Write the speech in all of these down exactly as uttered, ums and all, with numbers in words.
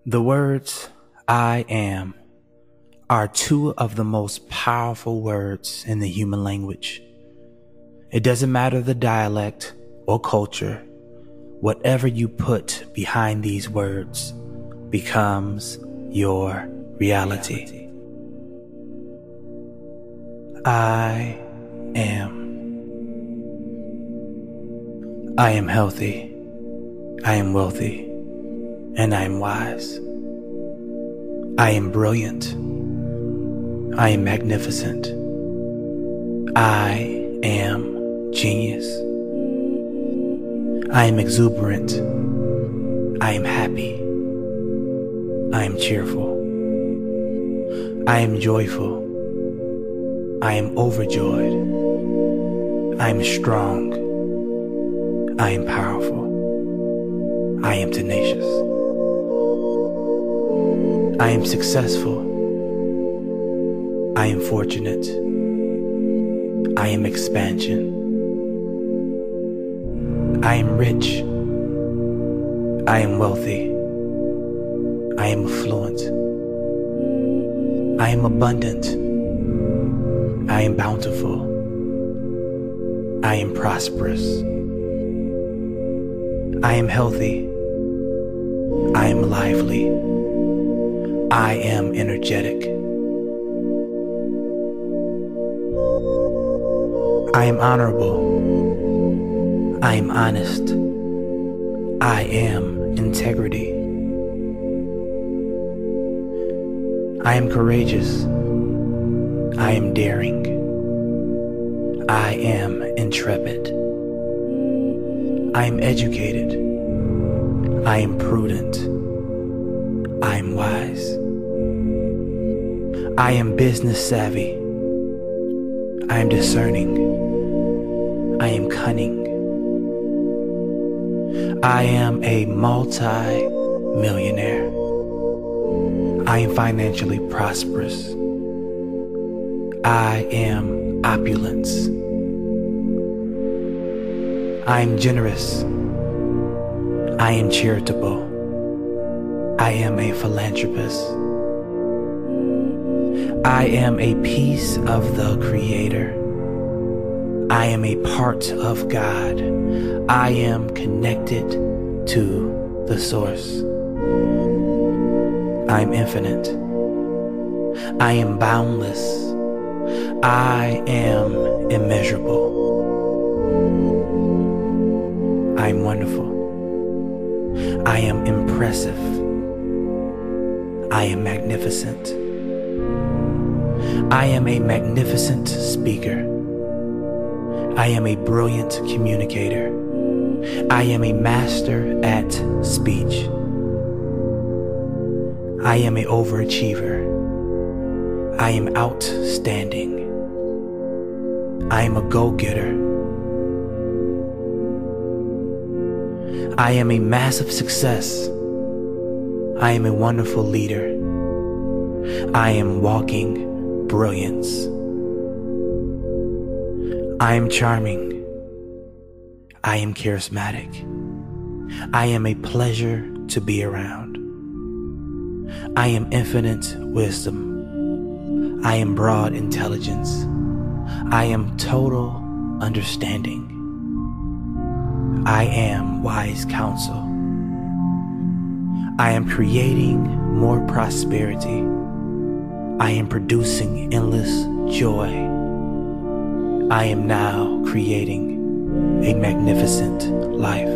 The words I am are two of the most powerful words in the human language. It doesn't matter the dialect or culture, whatever you put behind these words becomes your reality. I am. I am healthy. I am wealthy. And I am wise. I am brilliant. I am magnificent. I am genius. I am exuberant. I am happy. I am cheerful. I am joyful. I am overjoyed. I am strong. I am powerful. I am tenacious. I am successful. I am fortunate. I am expansion. I am rich. I am wealthy. I am affluent. I am abundant. I am bountiful. I am prosperous. I am healthy. I am lively. I am energetic. I am honorable. I am honest. I am integrity. I am courageous. I am daring. I am intrepid. I am educated. I am prudent. I am wise. I am business savvy. I am discerning. I am cunning. I am a multi-millionaire. I am financially prosperous. I am opulence. I am generous. I am charitable. I am a philanthropist. I am a piece of the Creator. I am a part of God. I am connected to the Source. I am infinite. I am boundless. I am immeasurable. I am wonderful. I am impressive. I am magnificent. I am a magnificent speaker. I am a brilliant communicator. I am a master at speech. I am an overachiever. I am outstanding. I am a go-getter. I am a massive success. I am a wonderful leader. I am walking brilliance. I am charming. I am charismatic. I am a pleasure to be around. I am infinite wisdom. I am broad intelligence. I am total understanding. I am wise counsel. I am creating more prosperity. I am producing endless joy. I am now creating a magnificent life.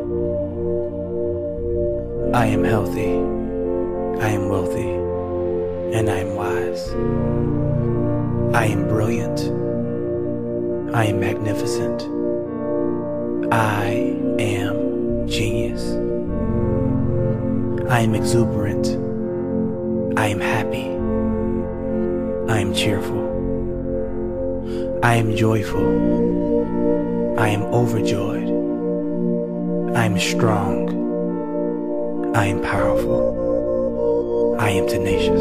I am healthy. I am wealthy. And I am wise. I am brilliant. I am magnificent. I am genius. I am exuberant. I am happy. I am cheerful. I am joyful. I am overjoyed. I am strong. I am powerful. I am tenacious.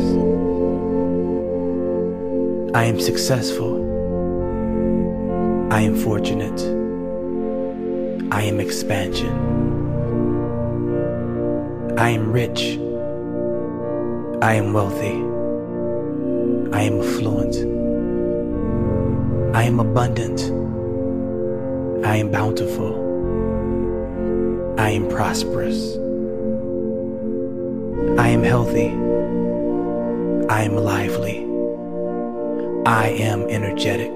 I am successful. I am fortunate. I am expansion. I am rich. I am wealthy. I am affluent. I am abundant. I am bountiful. I am prosperous. I am healthy. I am lively. I am energetic.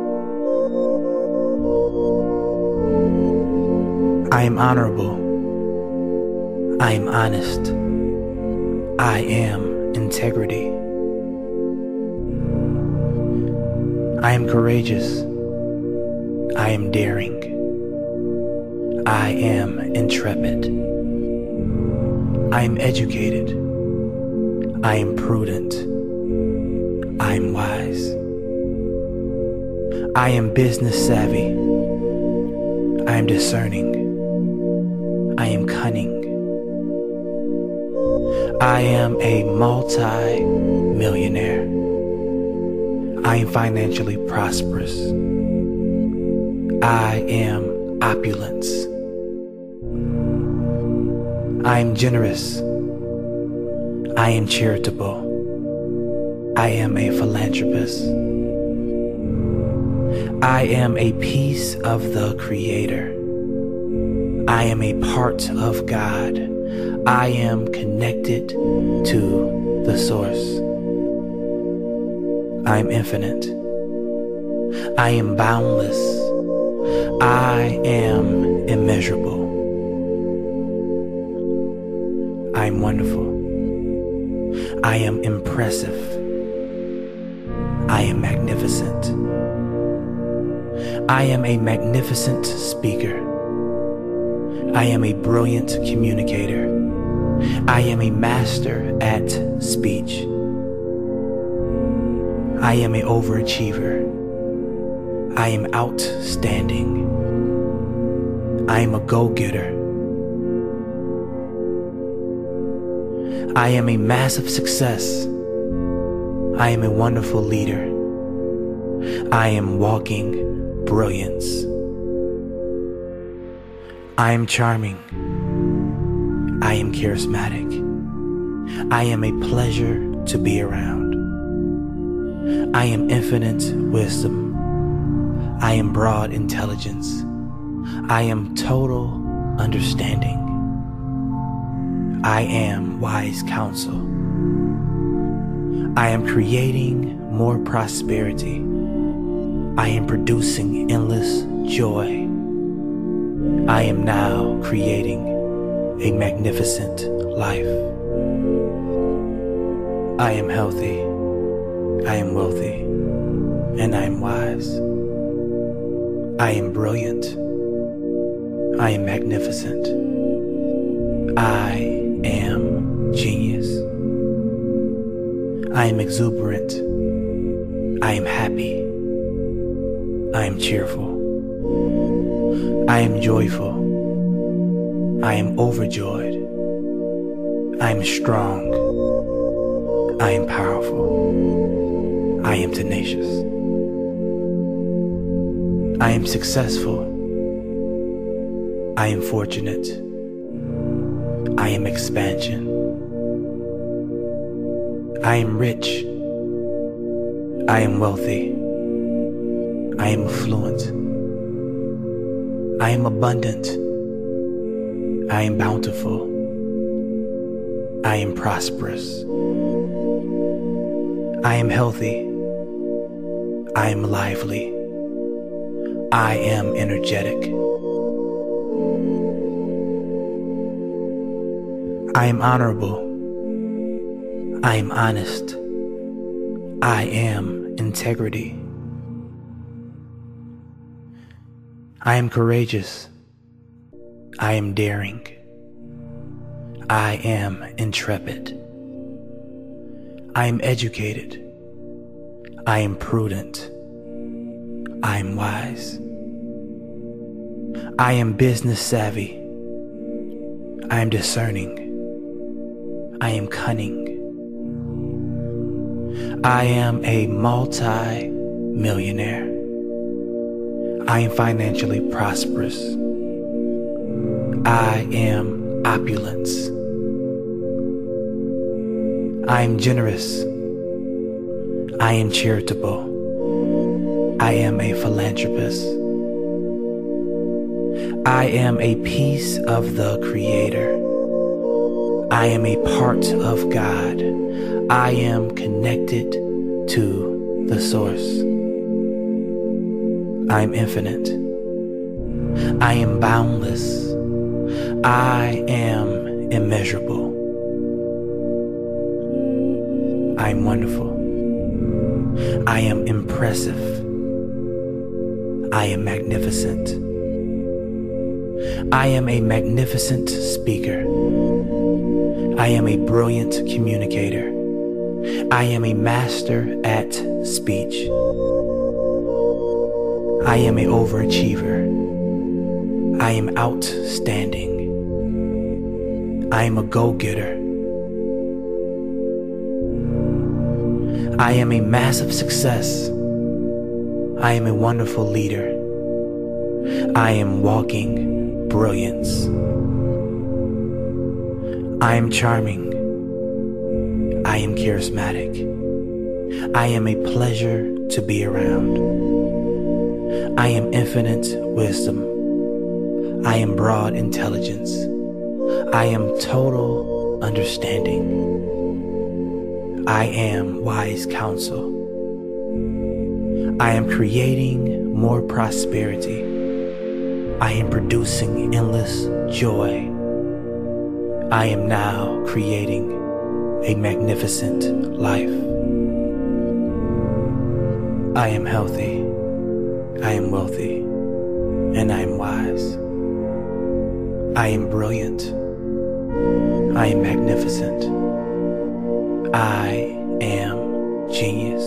I am honorable. I am honest. I am integrity. I am courageous. I am daring. I am intrepid. I am educated. I am prudent. I am wise. I am business savvy. I am discerning. I am cunning. I am a multi-millionaire. I am financially prosperous. I am opulence. I am generous. I am charitable. I am a philanthropist. I am a piece of the Creator. I am a part of God. I am connected to the Source. I am infinite. I am boundless. I am immeasurable. I am wonderful. I am impressive. I am magnificent. I am a magnificent speaker. I am a brilliant communicator. I am a master at speech. I am an overachiever. I am outstanding. I am a go-getter. I am a massive success. I am a wonderful leader. I am walking brilliance. I am charming. I am charismatic. I am a pleasure to be around. I am infinite wisdom. I am broad intelligence. I am total understanding. I am wise counsel. I am creating more prosperity. I am producing endless joy. I am now creating a magnificent life. I am healthy. I am wealthy. And I am wise. I am brilliant. I am magnificent. I am genius. I am exuberant. I am happy. I am cheerful. I am joyful. I am overjoyed. I am strong. I am powerful. I am tenacious. I am successful. I am fortunate. I am expansion. I am rich. I am wealthy. I am affluent. I am abundant. I am bountiful. I am prosperous. I am healthy. I am lively. I am energetic. I am honorable. I am honest. I am integrity. I am courageous. I am daring. I am intrepid. I am educated. I am prudent. I am wise. I am business savvy. I am discerning. I am cunning. I am a multi-millionaire. I am financially prosperous. I am opulence. I am generous. I am charitable. I am a philanthropist. I am a piece of the Creator. I am a part of God. I am connected to the Source. I am infinite. I am boundless. I am immeasurable. I am wonderful. I am impressive. I am magnificent. I am a magnificent speaker. I am a brilliant communicator. I am a master at speech. I am an overachiever. I am outstanding. I am a go-getter. I am a massive success. I am a wonderful leader. I am walking brilliance. I am charming. I am charismatic. I am a pleasure to be around. I am infinite wisdom. I am broad intelligence. I am total understanding. I am wise counsel. I am creating more prosperity. I am producing endless joy. I am now creating a magnificent life. I am healthy. I am wealthy. And I am wise. I am brilliant. I am magnificent. I am genius.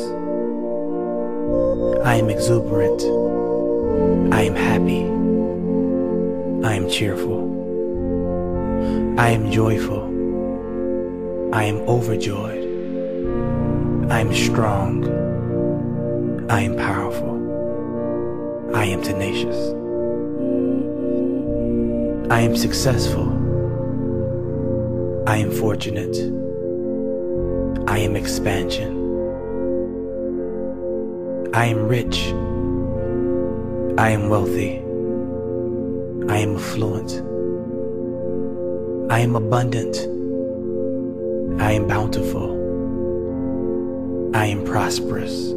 I am exuberant. I am happy. I am cheerful. I am joyful. I am overjoyed. I am strong. I am powerful. I am tenacious. I am successful. I am fortunate. I am expansion. I am rich. I am wealthy. I am affluent. I am abundant. I am bountiful. I am prosperous.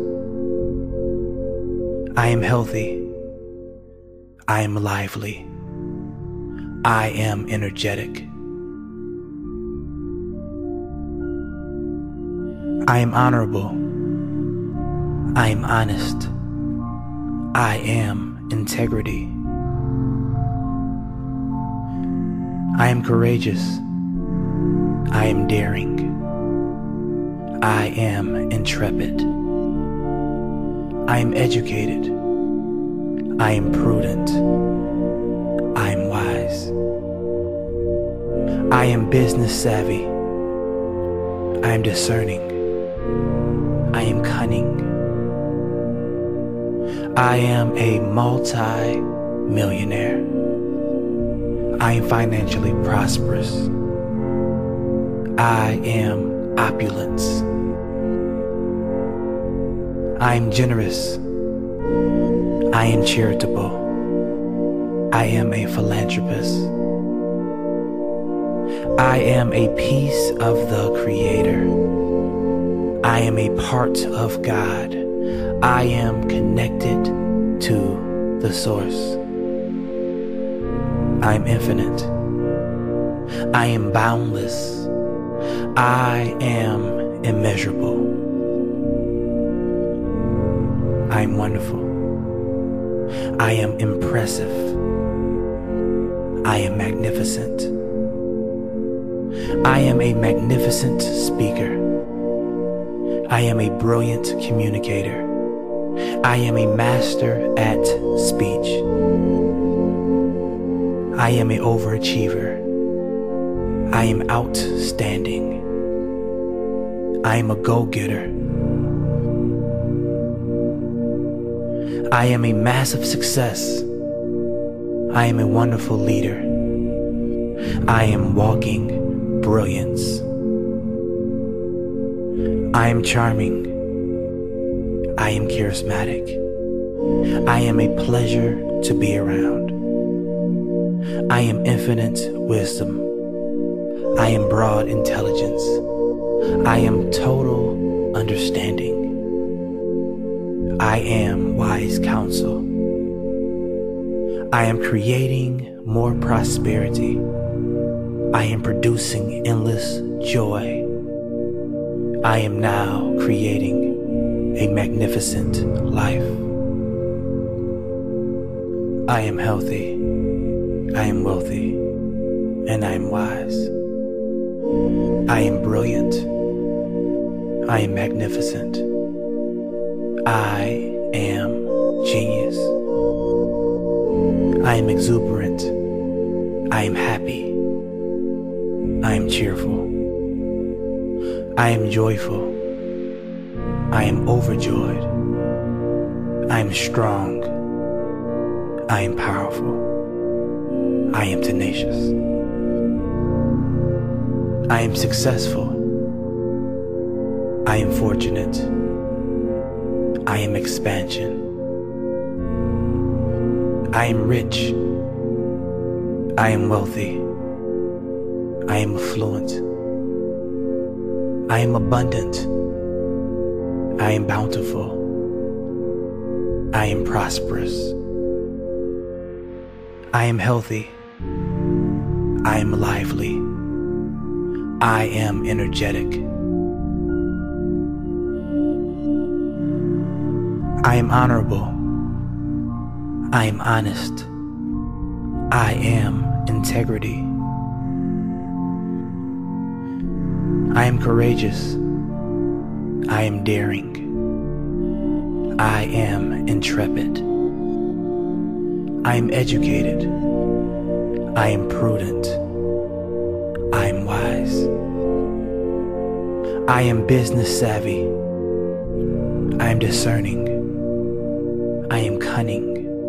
I am healthy. I am lively. I am energetic. I am honorable. I am honest. I am integrity. I am courageous. I am daring. I am intrepid. I am educated. I am prudent. I am wise. I am business savvy. I am discerning. I am cunning. I am a multi-millionaire. I am financially prosperous. I am opulence. I am generous. I am charitable. I am a philanthropist. I am a piece of the Creator. I am a part of God. I am connected to the Source. I am infinite. I am boundless. I am immeasurable. I am wonderful. I am impressive. I am magnificent. I am a magnificent speaker. I am a brilliant communicator. I am a master at speech. I am an overachiever. I am outstanding. I am a go-getter. I am a massive success. I am a wonderful leader. I am walking brilliance. I am charming. I am charismatic. I am a pleasure to be around. I am infinite wisdom. I am broad intelligence. I am total understanding. I am wise counsel. I am creating more prosperity. I am producing endless joy. I am now creating a magnificent life. I am healthy. I am wealthy. And I am wise. I am brilliant. I am magnificent. I am genius. I am exuberant. I am happy. I am cheerful. I am joyful. I am overjoyed. I am strong. I am powerful. I am tenacious. I am successful. I am fortunate. I am expansion. I am rich. I am wealthy. I am affluent. I am abundant. I am bountiful. I am prosperous. I am healthy. I am lively. I am energetic. I am honorable. I am honest. I am integrity. I am courageous. I am daring. I am intrepid. I am educated. I am prudent. I am wise. I am business savvy. I am discerning. I am cunning.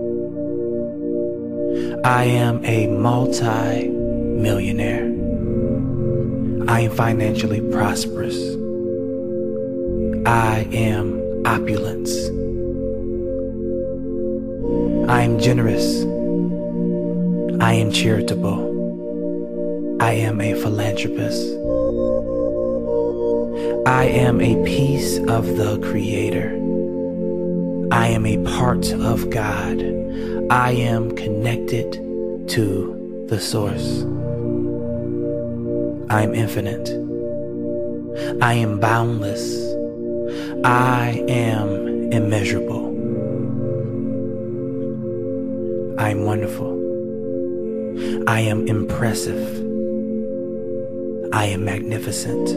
I am a multi-millionaire. I am financially prosperous. I am opulence. I am generous. I am charitable. I am a philanthropist. I am a piece of the Creator. I am a part of God. I am connected to the Source. I am infinite. I am boundless. I am immeasurable. I am wonderful. I am impressive. I am magnificent.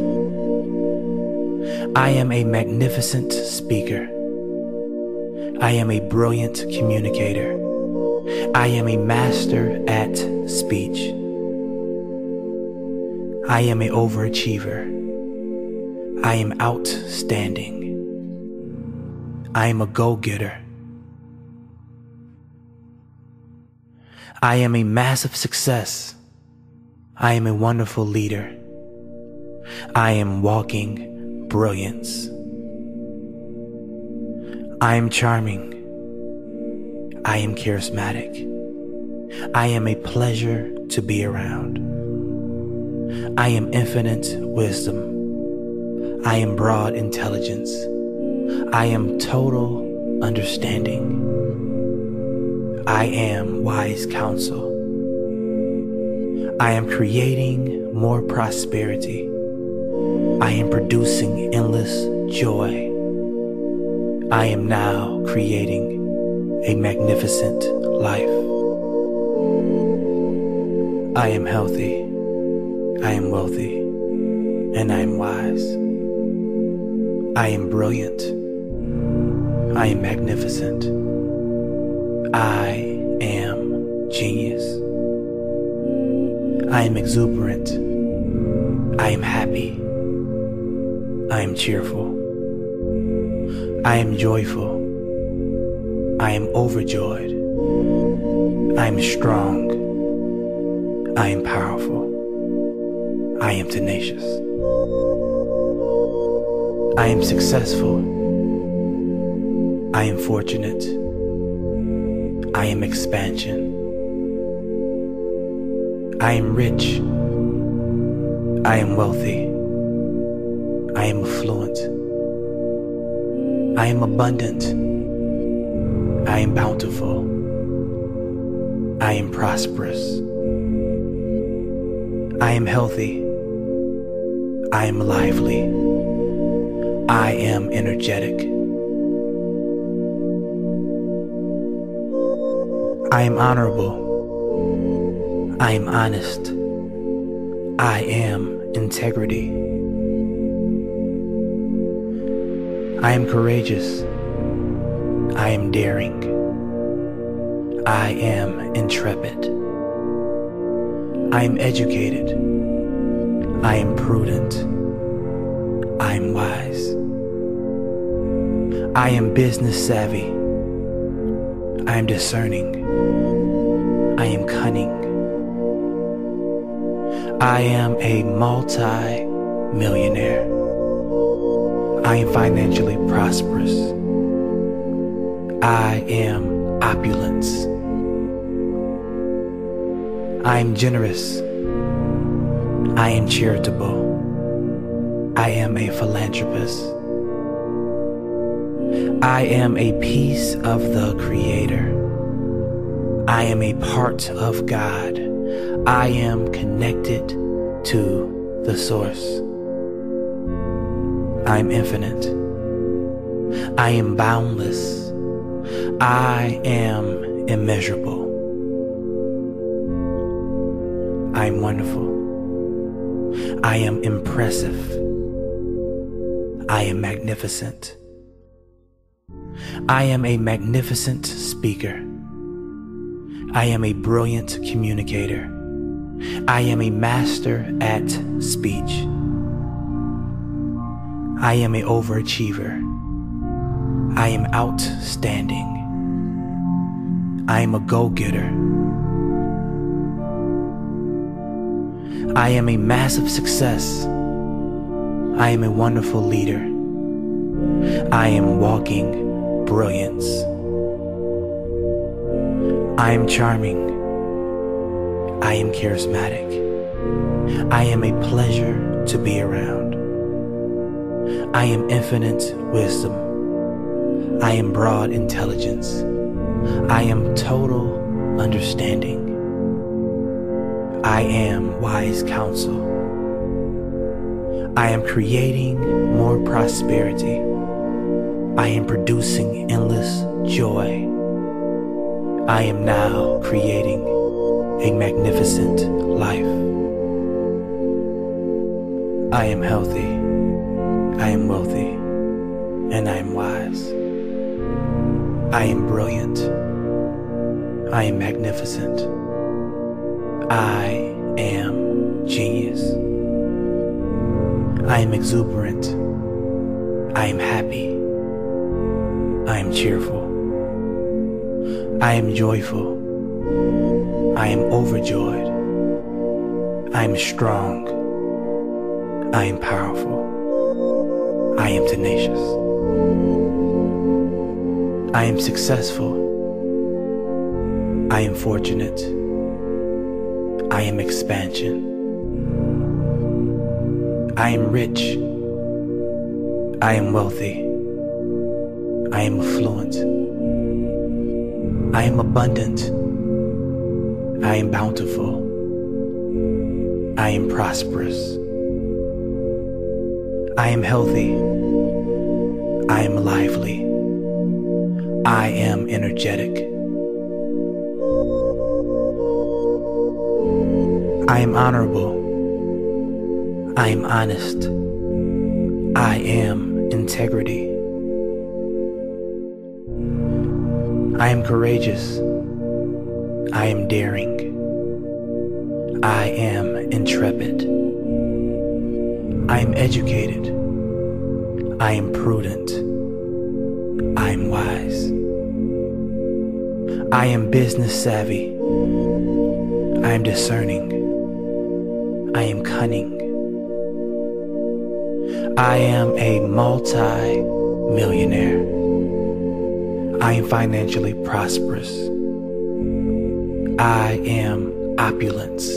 I am a magnificent speaker. I am a brilliant communicator. I am a master at speech. I am an overachiever. I am outstanding. I am a go-getter. I am a massive success. I am a wonderful leader. I am walking brilliance. I am charming. I am charismatic. I am a pleasure to be around. I am infinite wisdom. I am broad intelligence. I am total understanding. I am wise counsel. I am creating more prosperity. I am producing endless joy. I am now creating a magnificent life. I am healthy. I am wealthy. And I am wise. I am brilliant. I am magnificent. I am genius. I am exuberant. I am happy. I am cheerful. I am joyful. I am overjoyed. I am strong. I am powerful. I am tenacious. I am successful. I am fortunate. I am expansion. I am rich. I am wealthy. I am affluent. I am abundant. I am bountiful. I am prosperous. I am healthy. I am lively. I am energetic. I am honorable. I am honest. I am integrity. I am courageous. I am daring. I am intrepid. I am educated. I am prudent. I am wise. I am business savvy. I am discerning. I am cunning. I am a multi-millionaire. I am financially prosperous. I am opulence. I am generous. I am charitable. I am a philanthropist. I am a piece of the Creator. I am a part of God. I am connected to the Source. I am infinite. I am boundless. I am immeasurable. I am wonderful. I am impressive. I am magnificent. I am a magnificent speaker. I am a brilliant communicator. I am a master at speech. I am an overachiever. I am outstanding. I am a go-getter. I am a massive success. I am a wonderful leader. I am walking brilliance. I am charming. I am charismatic. I am a pleasure to be around. I am infinite wisdom. I am broad intelligence. I am total understanding. I am wise counsel. I am creating more prosperity. I am producing endless joy. I am now creating a magnificent life. I am healthy. I am wealthy. And I am wise. I am brilliant. I am magnificent. I am genius. I am exuberant. I am happy. I am cheerful. I am joyful. I am overjoyed. I am strong. I am powerful. I am tenacious. I am successful. I am fortunate. I am expansion. I am rich. I am wealthy. I am affluent. I am abundant. I am bountiful. I am prosperous. I am healthy. I am lively. I am energetic. I am honorable. I am honest. I am integrity. I am courageous. I am daring. I am intrepid. I am educated. I am prudent. I am wise. I am business savvy. I am discerning. I am cunning. I am a multi-millionaire. I am financially prosperous. I am opulence.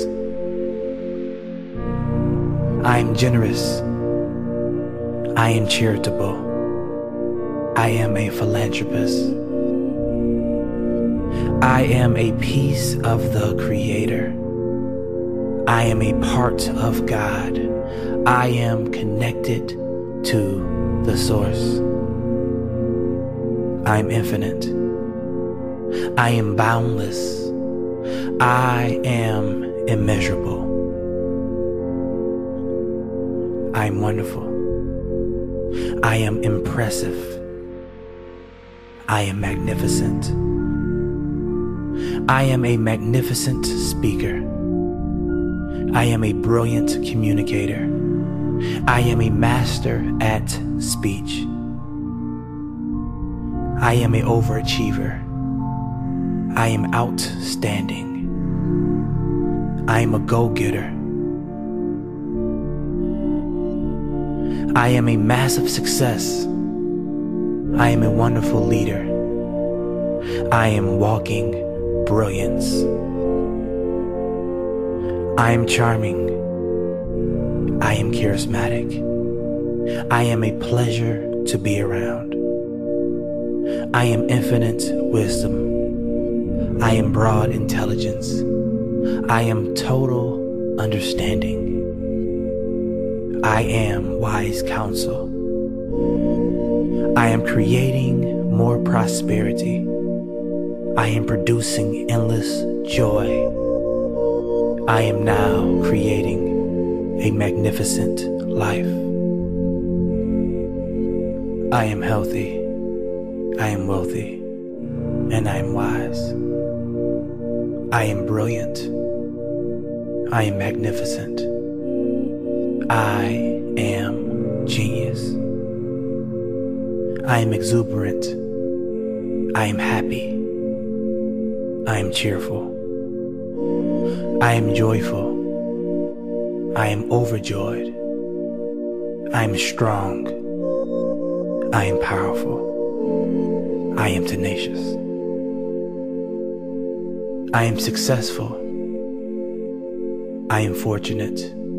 I am generous. I am charitable. I am a philanthropist. I am a piece of the Creator. I am a part of God. I am connected to the Source. I am infinite. I am boundless. I am immeasurable. I am wonderful. I am impressive. I am magnificent. I am a magnificent speaker. I am a brilliant communicator. I am a master at speech. I am an overachiever. I am outstanding. I am a go-getter. I am a massive success. I am a wonderful leader. I am walking brilliance. I am charming. I am charismatic. I am a pleasure to be around. I am infinite wisdom. I am broad intelligence. I am total understanding. I am wise counsel. I am creating more prosperity. I am producing endless joy. I am now creating a magnificent life. I am healthy. I am wealthy. And I am wise. I am brilliant. I am magnificent. I am genius. I am exuberant. I am happy. I am cheerful. I am joyful. I am overjoyed. I am strong. I am powerful. I am tenacious. I am successful. I am fortunate.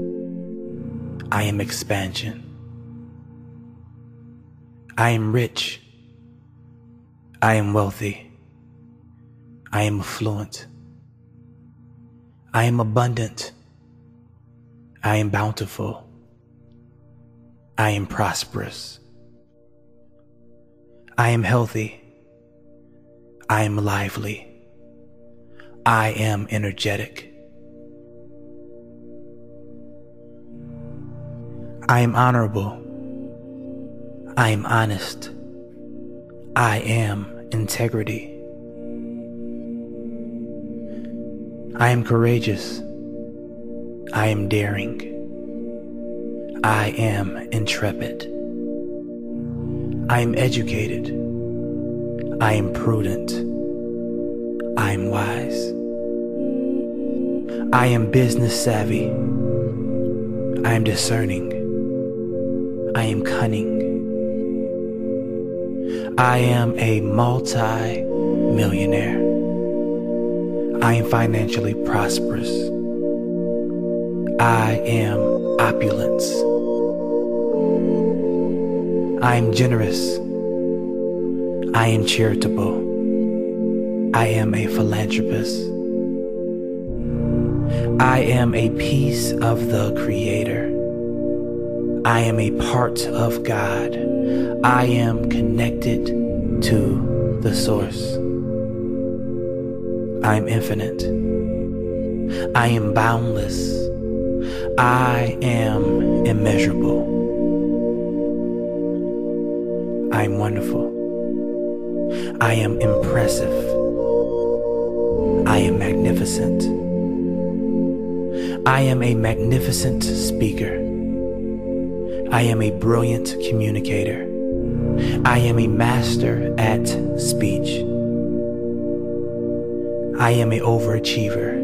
I am expansion. I am rich. I am wealthy. I am affluent. I am abundant. I am bountiful. I am prosperous. I am healthy. I am lively. I am energetic. I am honorable. I am honest. I am integrity. I am courageous. I am daring. I am intrepid. I am educated. I am prudent. I am wise. I am business savvy. I am discerning. I am cunning. I am a multi-millionaire. I am financially prosperous. I am opulence. I am generous. I am charitable. I am a philanthropist. I am a piece of the Creator. I am a part of God. I am connected to the Source. I am infinite. I am boundless. I am immeasurable. I am wonderful. I am impressive. I am magnificent. I am a magnificent speaker. I am a brilliant communicator. I am a master at speech. I am an overachiever.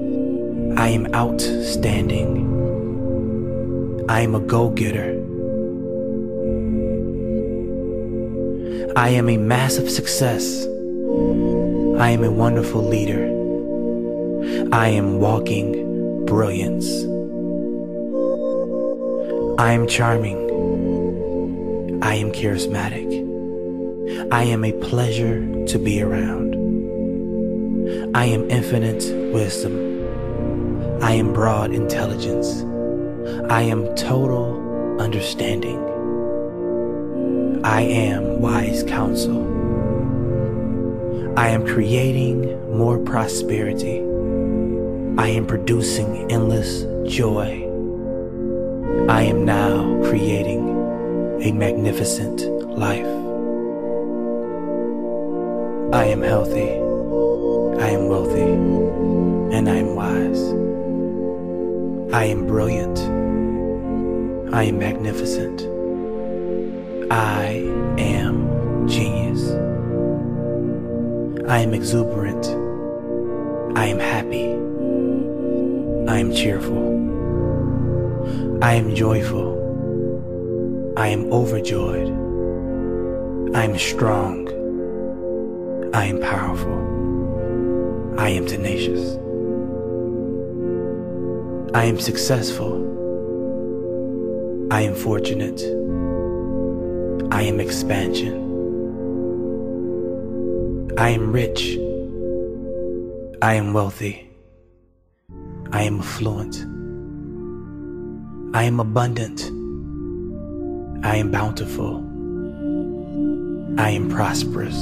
I am outstanding. I am a go-getter. I am a massive success. I am a wonderful leader. I am walking brilliance. I am charming. I am charismatic. I am a pleasure to be around. I am infinite wisdom. I am broad intelligence. I am total understanding. I am wise counsel. I am creating more prosperity. I am producing endless joy. I am now creating a magnificent life. I am healthy. I am wealthy. And I am wise. I am brilliant. I am magnificent. I am genius. I am exuberant. I am happy. I am cheerful. I am joyful. I am overjoyed. I am strong. I am powerful. I am tenacious. I am successful. I am fortunate. I am expansion. I am rich. I am wealthy. I am affluent. I am abundant. I am bountiful. I am prosperous.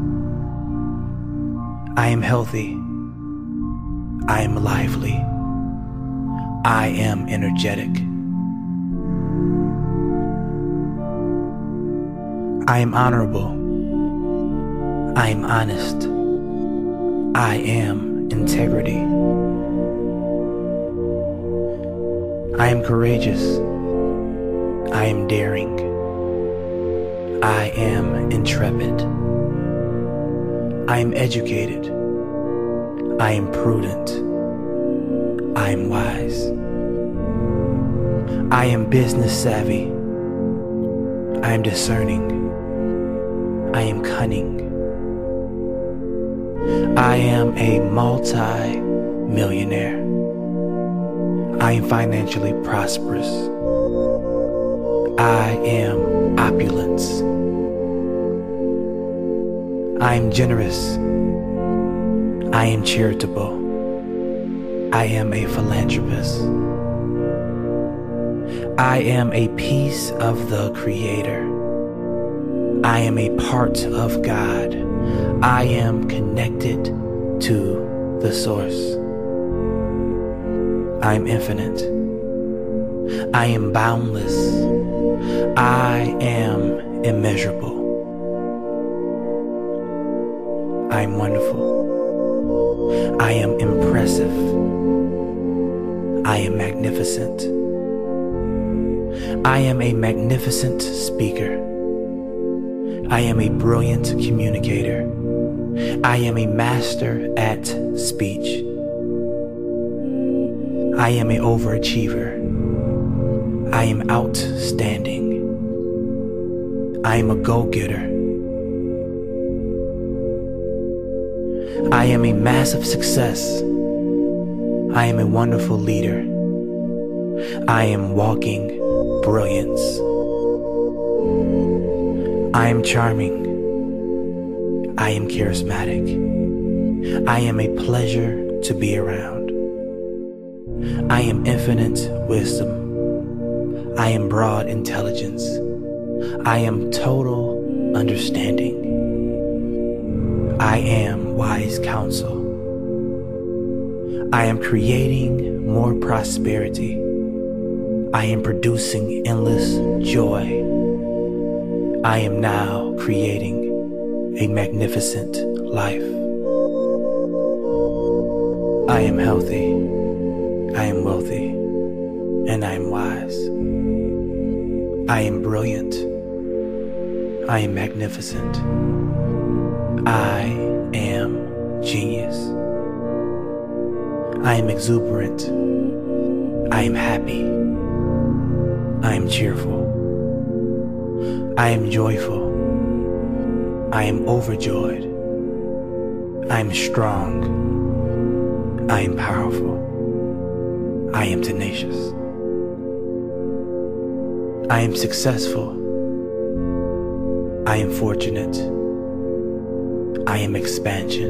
I am healthy. I am lively. I am energetic. I am honorable. I am honest. I am integrity. I am courageous. I am daring. I am intrepid. I am educated. I am prudent. I am wise. I am business savvy. I am discerning. I am cunning. I am a multi-millionaire. I am financially prosperous. I am opulence. I am generous. I am charitable. I am a philanthropist. I am a piece of the Creator. I am a part of God. I am connected to the Source. I am infinite. I am boundless. I am immeasurable. I am wonderful. I am impressive. I am magnificent. I am a magnificent speaker. I am a brilliant communicator. I am a master at speech. I am an overachiever. I am outstanding. I am a go-getter. I am a massive success. I am a wonderful leader. I am walking brilliance. I am charming. I am charismatic. I am a pleasure to be around. I am infinite wisdom. I am broad intelligence. I am total understanding. I am wise counsel. I am creating more prosperity. I am producing endless joy. I am now creating a magnificent life. I am healthy. I am wealthy. And I am wise. I am brilliant. I am magnificent. I am genius. I am exuberant. I am happy. I am cheerful. I am joyful. I am overjoyed. I am strong. I am powerful. I am tenacious. I am successful. I am fortunate. I am expansion.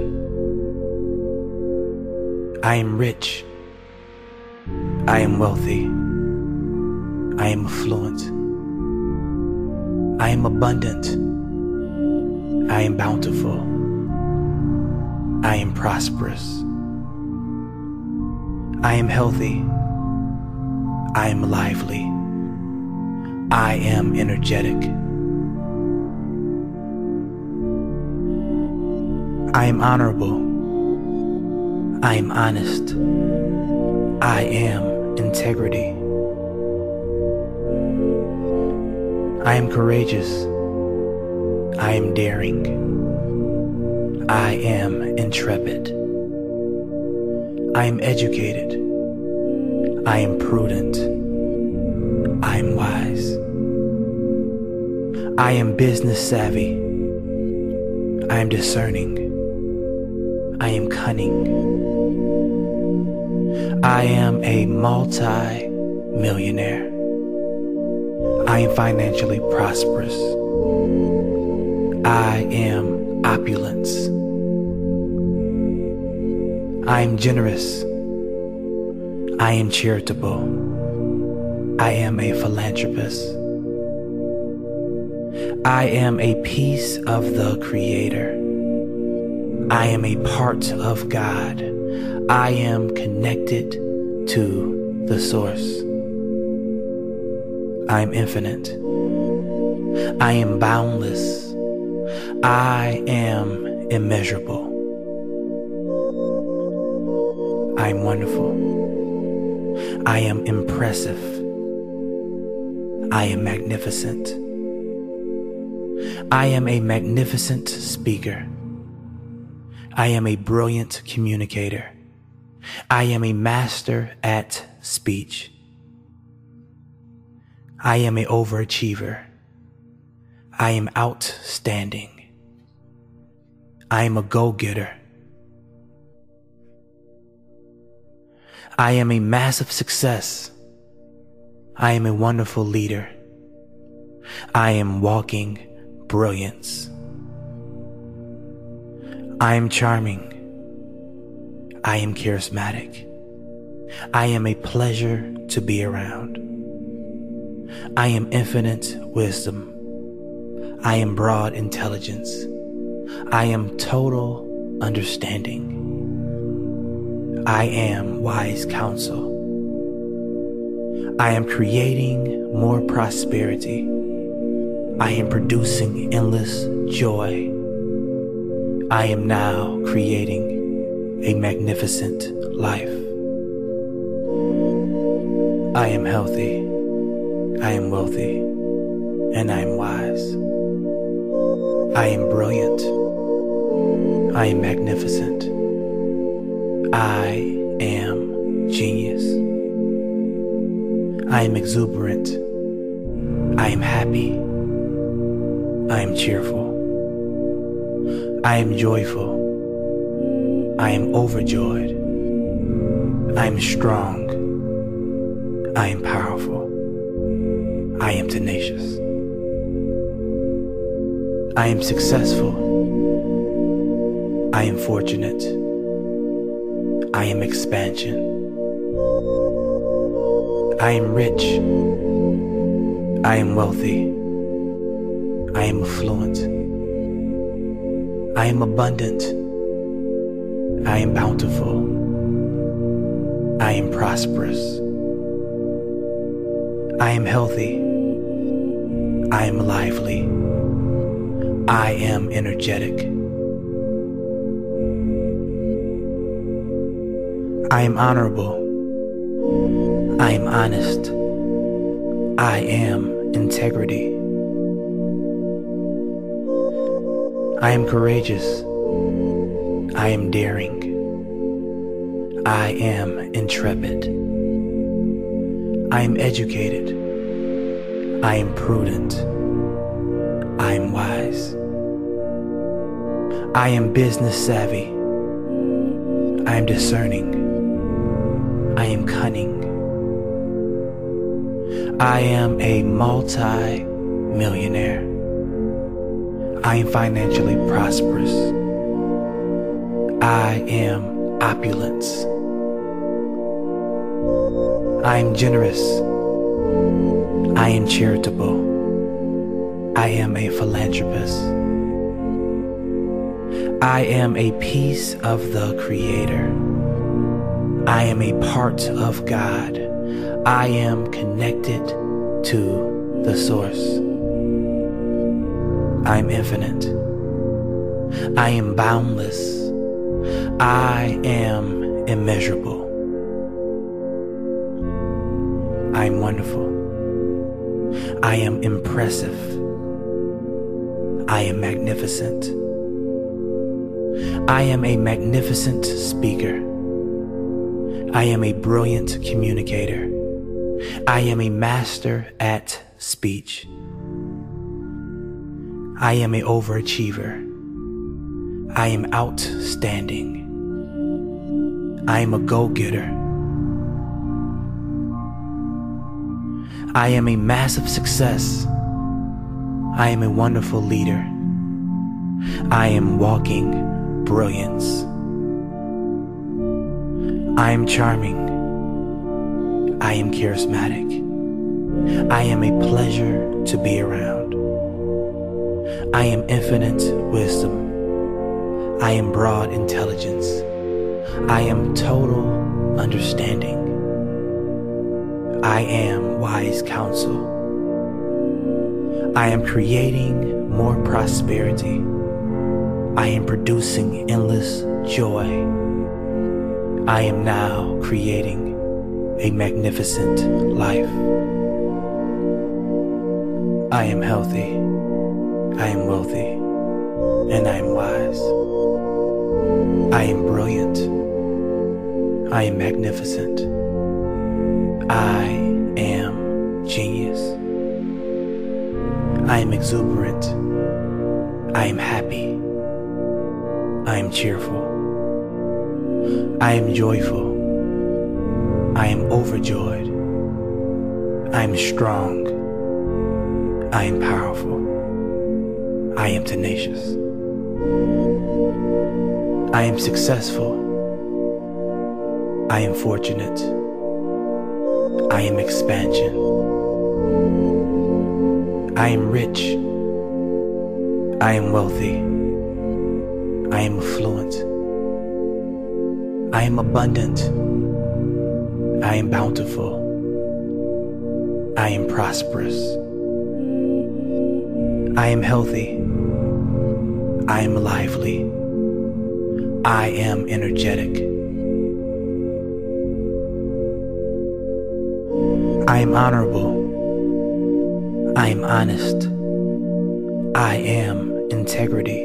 I am rich. I am wealthy. I am affluent. I am abundant. I am bountiful. I am prosperous. I am healthy. I am lively. I am energetic. I am honorable. I am honest. I am integrity. I am courageous. I am daring. I am intrepid. I am educated. I am prudent. I am wise. I am business savvy. I am discerning. I am cunning. I am a multi-millionaire. I am financially prosperous. I am opulence. I am generous. I am charitable. I am a philanthropist. I am a piece of the Creator. I am a part of God. I am connected to the Source. I am infinite. I am boundless. I am immeasurable. I am wonderful. I am impressive. I am magnificent. I am a magnificent speaker. I am a brilliant communicator. I am a master at speech. I am an overachiever. I am outstanding. I am a go-getter. I am a massive success. I am a wonderful leader. I am walking brilliance. I am charming. I am charismatic. I am a pleasure to be around. I am infinite wisdom. I am broad intelligence. I am total understanding. I am wise counsel. I am creating more prosperity. I am producing endless joy. I am now creating a magnificent life. I am healthy. I am wealthy. And I am wise. I am brilliant. I am magnificent. I am genius. I am exuberant. I am happy. I am cheerful. I am joyful. I am overjoyed. I am strong. I am powerful. I am tenacious. I am successful. I am fortunate. I am expansion. I am rich. I am wealthy. I am affluent. I am abundant. I am bountiful. I am prosperous. I am healthy. I am lively. I am energetic. I am honorable. I am honest. I am integrity. I am courageous. I am daring. I am intrepid. I am educated. I am prudent. I am wise. I am business savvy. I am discerning. I am cunning. I am a multi-millionaire. I am financially prosperous. I am opulence. I am generous. I am charitable. I am a philanthropist. I am a piece of the Creator. I am a part of God. I am connected to the Source. I am infinite. I am boundless. I am immeasurable. I am wonderful. I am impressive. I am magnificent. I am a magnificent speaker. I am a brilliant communicator. I am a master at speech. I am an overachiever. I am outstanding. I am a go-getter. I am a massive success. I am a wonderful leader. I am walking brilliance. I am charming. I am charismatic. I am a pleasure to be around. I am infinite wisdom. I am broad intelligence. I am total understanding. I am wise counsel. I am creating more prosperity. I am producing endless joy. I am now creating a magnificent life. I am healthy. I am wealthy. And I am wise. I am brilliant. I am magnificent. I am genius. I am exuberant. I am happy. I am cheerful. I am joyful. I am overjoyed. I am strong. I am powerful. I am tenacious. I am successful. I am fortunate. I am expansion. I am rich. I am wealthy. I am affluent. I am abundant. I am bountiful. I am prosperous. I am healthy. I am lively. I am energetic. I am honorable. I am honest. I am integrity.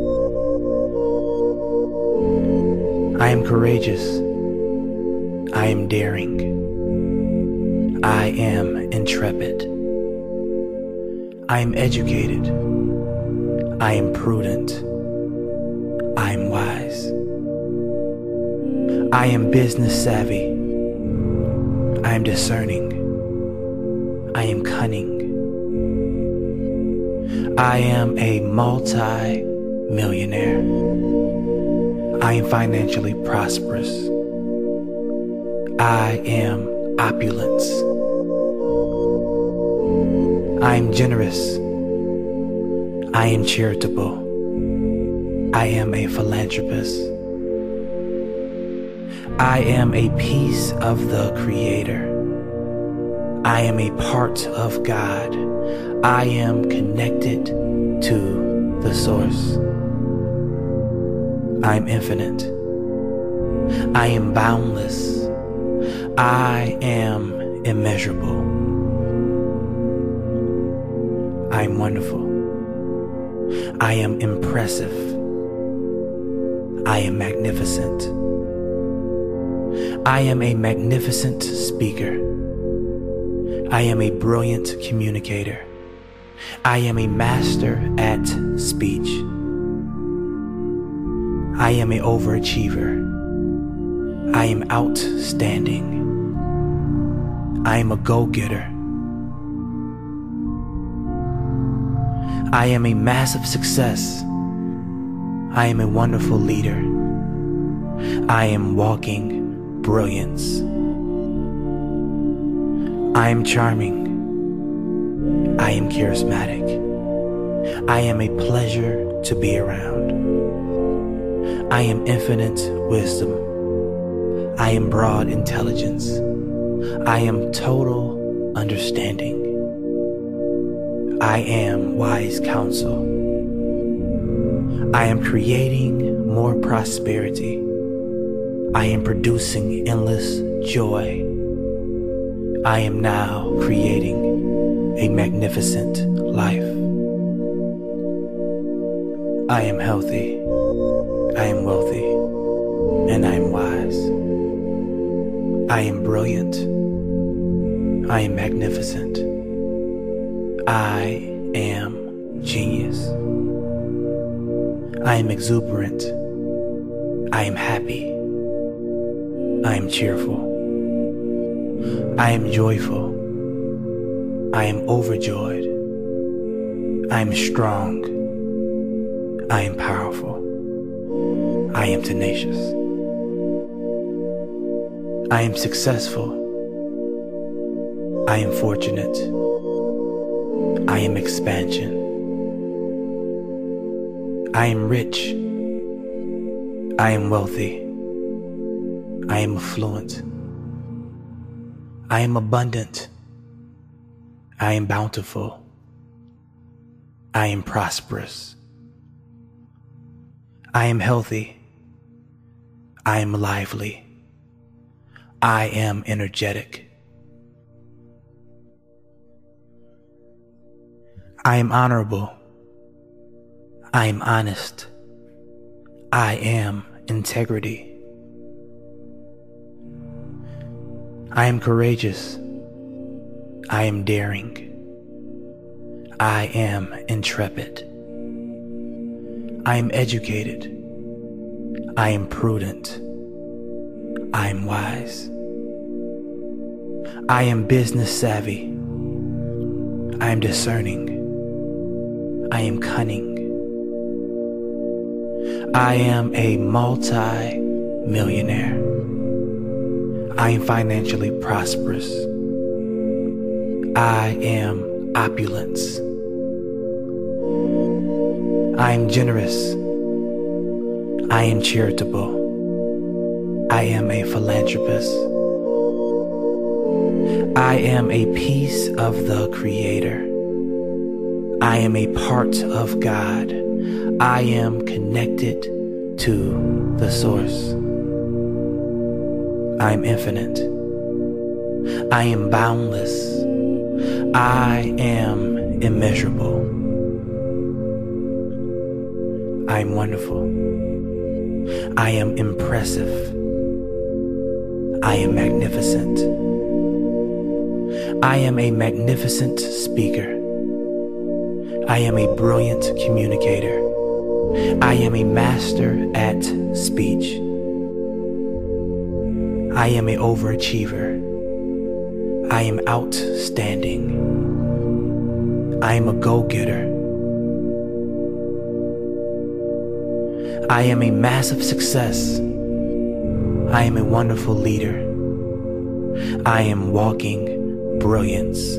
I am courageous. I am daring. I am intrepid. I am educated. I am prudent. I am wise. I am business savvy. I am discerning. I am cunning. I am a multi-millionaire. I am financially prosperous. I am opulence. I am generous. I am charitable. I am a philanthropist. I am a piece of the Creator. I am a part of God. I am connected to the Source. I am infinite. I am boundless. I am immeasurable. I am wonderful. I am impressive. I am magnificent. I am a magnificent speaker. I am a brilliant communicator. I am a master at speech. I am an overachiever. I am outstanding. I am a go-getter. I am a massive success. I am a wonderful leader. I am walking brilliance. I am charming. I am charismatic. I am a pleasure to be around. I am infinite wisdom. I am broad intelligence. I am total understanding. I am wise counsel. I am creating more prosperity. I am producing endless joy. I am now creating a magnificent life. I am healthy. I am wealthy. And I am wise. I am brilliant. I am magnificent. I am genius. I am exuberant. I am happy. I am cheerful. I am joyful. I am overjoyed. I am strong. I am powerful. I am tenacious. I am successful. I am fortunate. I am expansion. I am rich. I am wealthy. I am affluent. I am abundant. I am bountiful. I am prosperous. I am healthy. I am lively. I am energetic. I am honorable. I am honest. I am integrity. I am courageous. I am daring. I am intrepid. I am educated. I am prudent. I am wise. I am business savvy. I am discerning. I am cunning. I am a multi-millionaire. I am financially prosperous. I am opulence. I am generous. I am charitable. I am a philanthropist. I am a piece of the Creator. I am a part of God. I am connected to the Source. I am infinite. I am boundless. I am immeasurable. I am wonderful. I am impressive. I am magnificent. I am a magnificent speaker. I am a brilliant communicator. I am a master at speech. I am an overachiever. I am outstanding. I am a go-getter. I am a massive success. I am a wonderful leader. I am walking brilliance.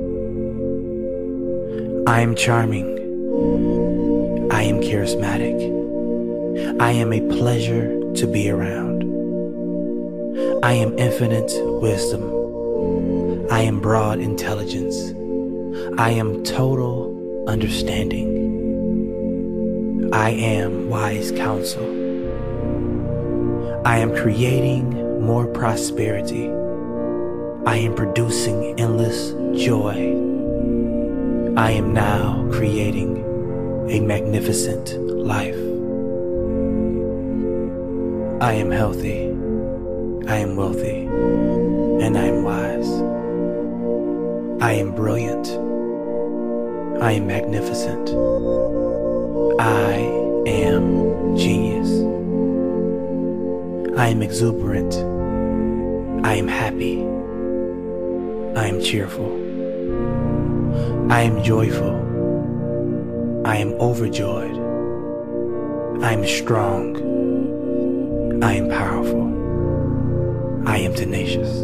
I am charming. I am charismatic. I am a pleasure to be around. I am infinite wisdom. I am broad intelligence. I am total understanding. I am wise counsel. I am creating more prosperity. I am producing endless joy. I am now creating a magnificent life. I am healthy. I am wealthy. And I am wise. I am brilliant. I am magnificent. I am genius. I am exuberant. I am happy. I am cheerful. I am joyful. I am overjoyed. I am strong. I am powerful. I am tenacious.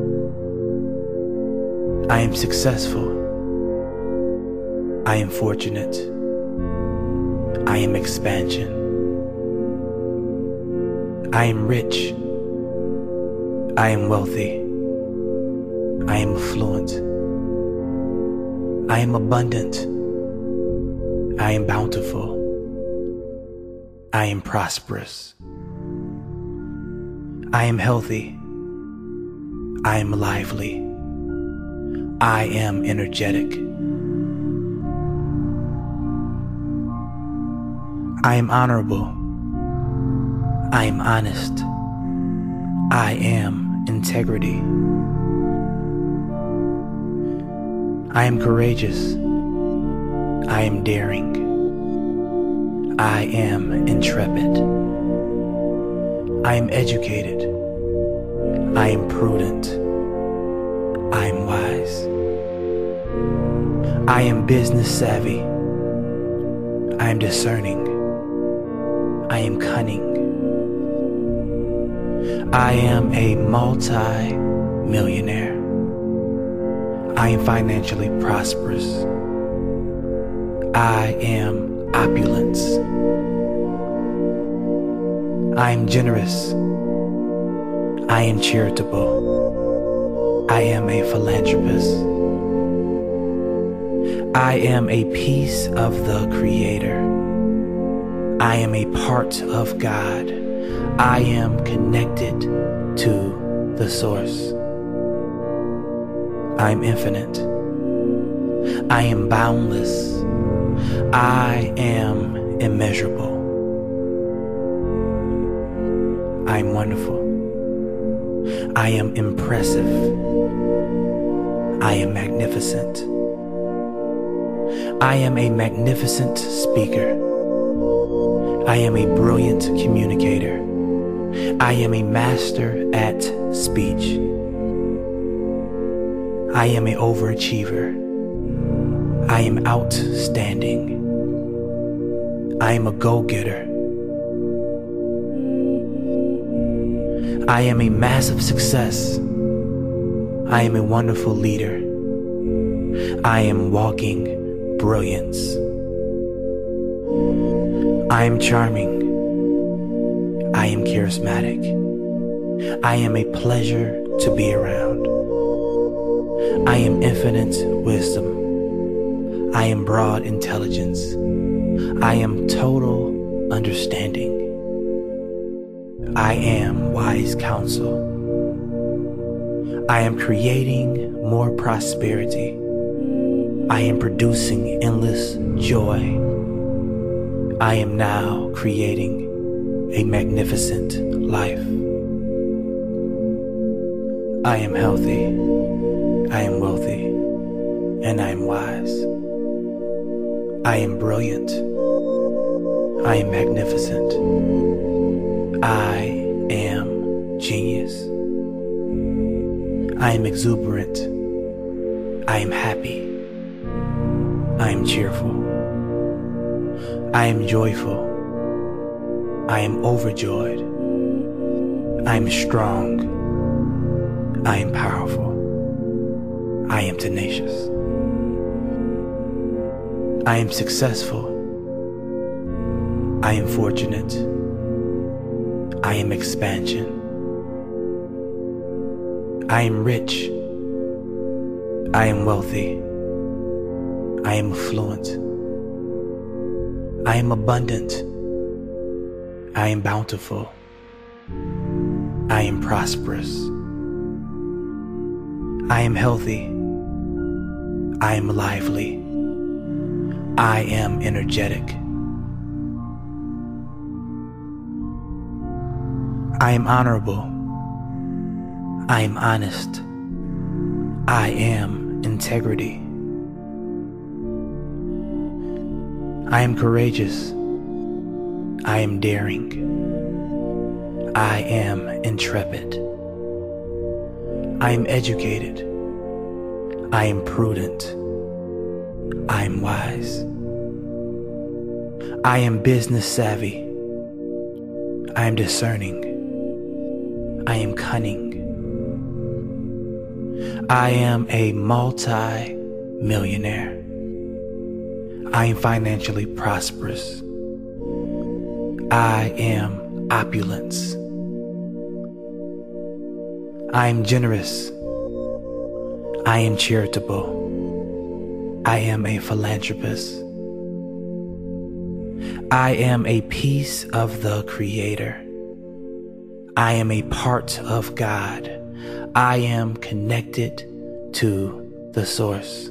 I am successful. I am fortunate. I am expansion. I am rich. I am wealthy. I am affluent. I am abundant. I am bountiful. I am prosperous. I am healthy. I am lively. I am energetic. I am honorable. I am honest. I am integrity. I am courageous. I am daring. I am intrepid. I am educated. I am prudent. I am wise. I am business savvy. I am discerning. I am cunning. I am a multi-millionaire. I am financially prosperous. I am opulence. I am generous. I am charitable. I am a philanthropist. I am a piece of the Creator. I am a part of God. I am connected to the Source. I am infinite. I am boundless. I am immeasurable. I am wonderful. I am impressive. I am magnificent. I am a magnificent speaker. I am a brilliant communicator. I am a master at speech. I am an overachiever. I am outstanding. I am a go-getter. I am a massive success. I am a wonderful leader. I am walking brilliance. I am charming. I am charismatic. I am a pleasure to be around. I am infinite wisdom. I am broad intelligence. I am total understanding. I am wise counsel. I am creating more prosperity. I am producing endless joy. I am now creating a magnificent life. I am healthy. I am wealthy. And I am wise. I am brilliant. I am magnificent. I am genius. I am exuberant. I am happy. I am cheerful. I am joyful. I am overjoyed. I am strong. I am powerful. I am tenacious. I am successful. I am fortunate. I am expansion. I am rich. I am wealthy. I am affluent. I am abundant. I am bountiful. I am prosperous. I am healthy. I am lively. I am energetic. I am honorable. I am honest. I am integrity. I am courageous. I am daring. I am intrepid. I am educated. I am prudent. I am wise. I am business savvy. I am discerning. I am cunning. I am a multi-millionaire. I am financially prosperous. I am opulence. I am generous. I am charitable. I am a philanthropist. I am a piece of the Creator. I am a part of God. I am connected to the Source.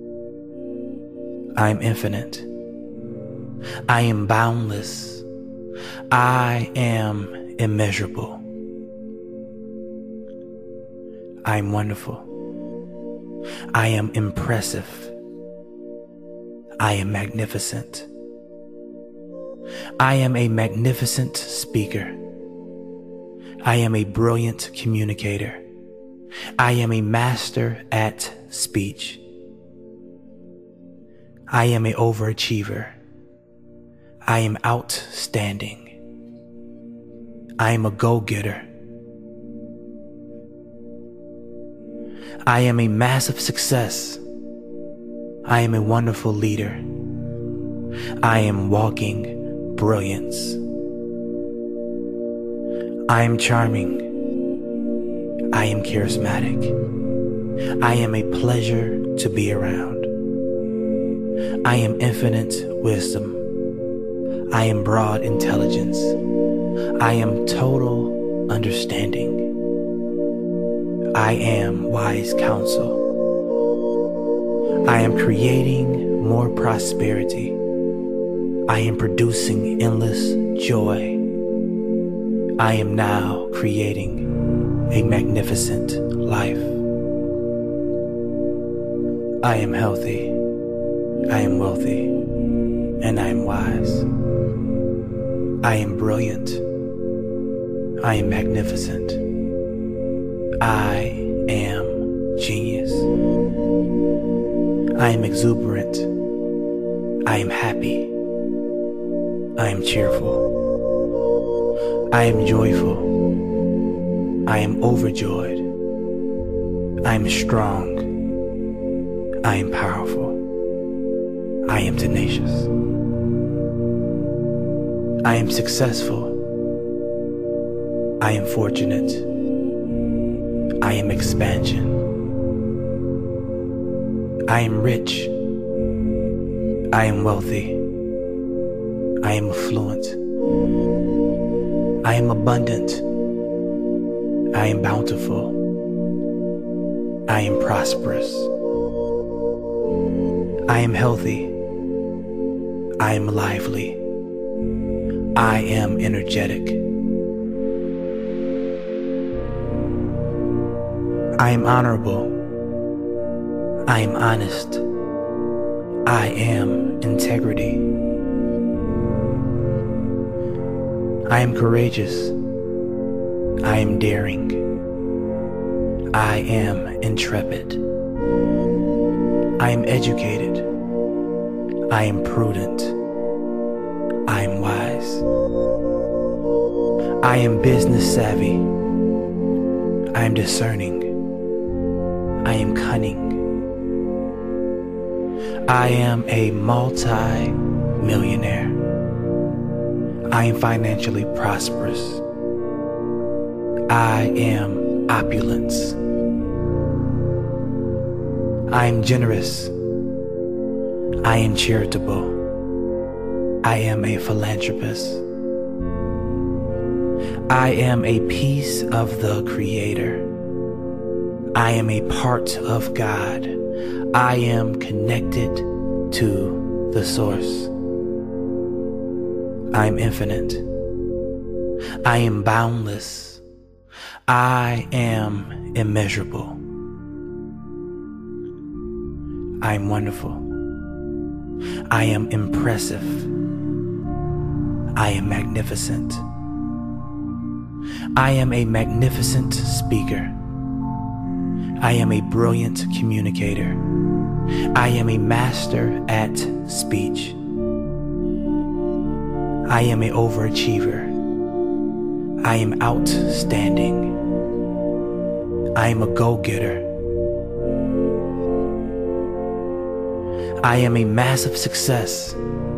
I am infinite. I am boundless. I am immeasurable. I am wonderful. I am impressive. I am magnificent. I am a magnificent speaker. I am a brilliant communicator. I am a master at speech. I am an overachiever. I am outstanding. I am a go-getter. I am a massive success. I am a wonderful leader. I am walking brilliance. I am charming. I am charismatic. I am a pleasure to be around. I am infinite wisdom. I am broad intelligence. I am total understanding. I am wise counsel. I am creating more prosperity. I am producing endless joy. I am now creating a magnificent life. I am healthy. I am wealthy. And I am wise. I am brilliant. I am magnificent. I am genius. I am exuberant. I am happy. I am cheerful. I am joyful. I am overjoyed. I am strong. I am powerful. I am tenacious. I am successful. I am fortunate. I am expansion. I am rich. I am wealthy. I am affluent. I am abundant. I am bountiful. I am prosperous. I am healthy. I am lively. I am energetic. I am honorable. I am honest. I am integrity. I am courageous. I am daring. I am intrepid. I am educated. I am prudent. I am wise. I am business savvy. I am discerning. I am cunning. I am a multi-millionaire. I am financially prosperous. I am opulence. I am generous. I am charitable. I am a philanthropist. I am a piece of the Creator. I am a part of God. I am connected to the Source. I am infinite. I am boundless. I am immeasurable. I am wonderful. I am impressive. I am magnificent. I am a magnificent speaker. I am a brilliant communicator. I am a master at speech. I am an overachiever. I am outstanding. I am a go-getter. I am a massive success.